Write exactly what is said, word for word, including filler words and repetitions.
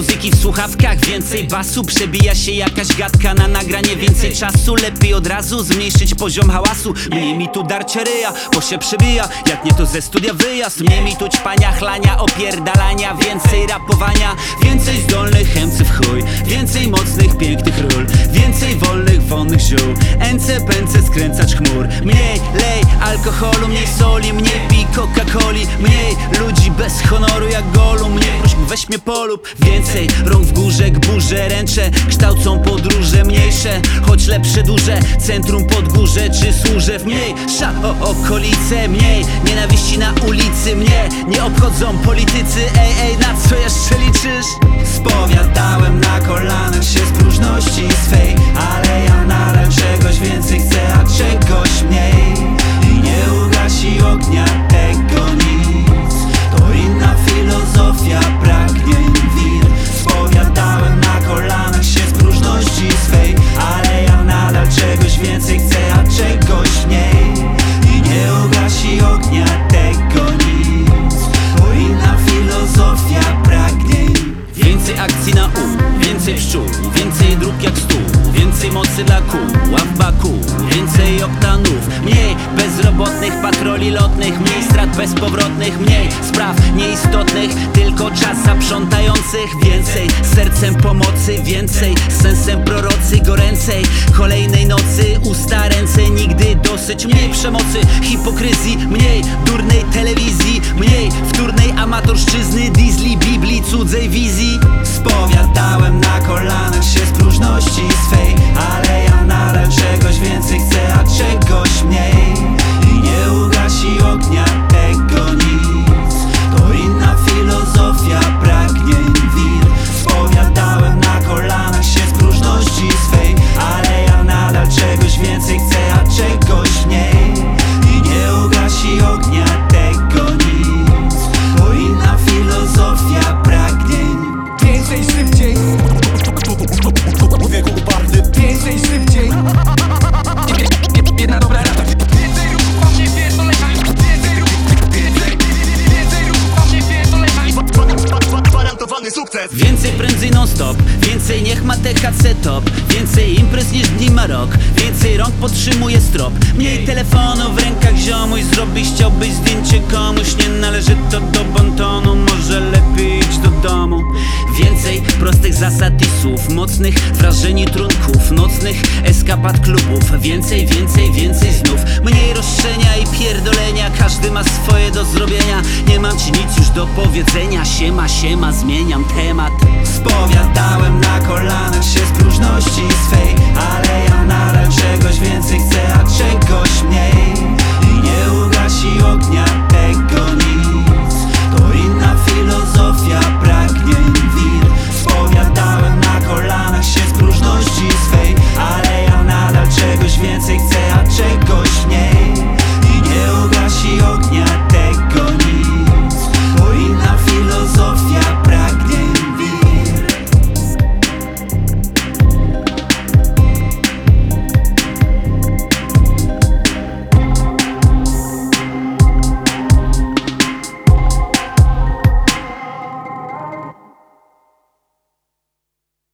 muzyki w słuchawkach, więcej basu. Przebija się jakaś gadka na nagranie, więcej czasu. Lepiej od razu zmniejszyć poziom hałasu. Mniej mi tu darcia ryja, bo się przebija. Jak nie to ze studia wyjazd. Mniej mi tu ćpania, chlania, opierdalania. Więcej rapowania, więcej zdolnych emcy w chuj. Więcej mocnych, pięknych ról. Więcej wolnych, wonnych ziół. Ence, pęce, skręcacz chmur. Mniej lej alkoholu, mniej soli. Mniej pij Coca-Coli. Mniej ludzi bez honoru jak Golum. Mniej prośb, weź mnie polub. Więcej rąk w górze, burze, ręcze kształcą podróże mniejsze, choć lepsze duże. Centrum pod górze, czy służę w mniej sza o okolice. Mniej nienawiści na ulicy. Mnie nie obchodzą politycy. Ej, ej, na co jeszcze liczysz? Spowiadałem na kolanach się z próżności swej, ale ja nadal czegoś więcej chcę, a czegoś mniej. I nie ugasi ognia tego nic. To inna filozofia pragnień wir. Spowiadałem na kolanach się z próżności swej, ale ja nadal czegoś więcej chcę, a czegoś mniej. I nie ugasi ognia tego nic. To inna filozofia pragnień. Więcej akcji na U, więcej pszczół, więcej dróg jak stół. Więcej mocy dla kół, a w baku więcej oktanów. Mniej bezrobotnych patroli lotnych. Mniej strat bezpowrotnych. Mniej spraw nieistotnych, tylko czas zaprzątających. Więcej sercem pomocy. Więcej sensem prorocy goręcej kolejnej nocy. Usta, ręce, nigdy dosyć. Mniej przemocy, hipokryzji. Mniej durnej telewizji. Mniej wtórnej amatorszczyzny, diesli, biblii, cudzej wizji. Spowiadałem na kolanach się z próżności swej, ale ja nadal czegoś więcej chcę, a czegoś mniej. I nie ugasi ognia tego nic. To inna filozofia pragnień wir. Spowiadałem na kolanach się z próżności swej, ale ja nadal czegoś więcej chcę, a czegoś mniej. I nie ugasi ognia tego nic. To inna filozofia pragnień. Więcej, szybciej. Wieku uparty. Więcej, szybciej. Jedna dobra rada. Więcej ruchu wam nie pierdolenia. Więcej ruchu. Więcej. Więcej ruchu wam nie pierdolenia. Gwarantowany sukces. Więcej prędzej non stop. Więcej niech ma T H C top. Więcej imprez niż dni ma rok. Więcej rąk podtrzymuje strop. Mniej telefonu w rękach ziomuś. Zrobić chciałbyś zdjęcie komuś. Nie należy to do bontonu. Może lepiej idź do domu. Więcej prostych zasad i słów. Mocnych wrażeń i trunków. Nocnych eskapad klubów. Więcej, więcej, więcej znów. Mniej roszczenia i pierdolenia. Każdy ma swoje do zrobienia. Nie mam ci nic już do powiedzenia. Siema, siema, zmieniam temat. Spowiadałem na kolanach się z próżności swej, ale ja nadal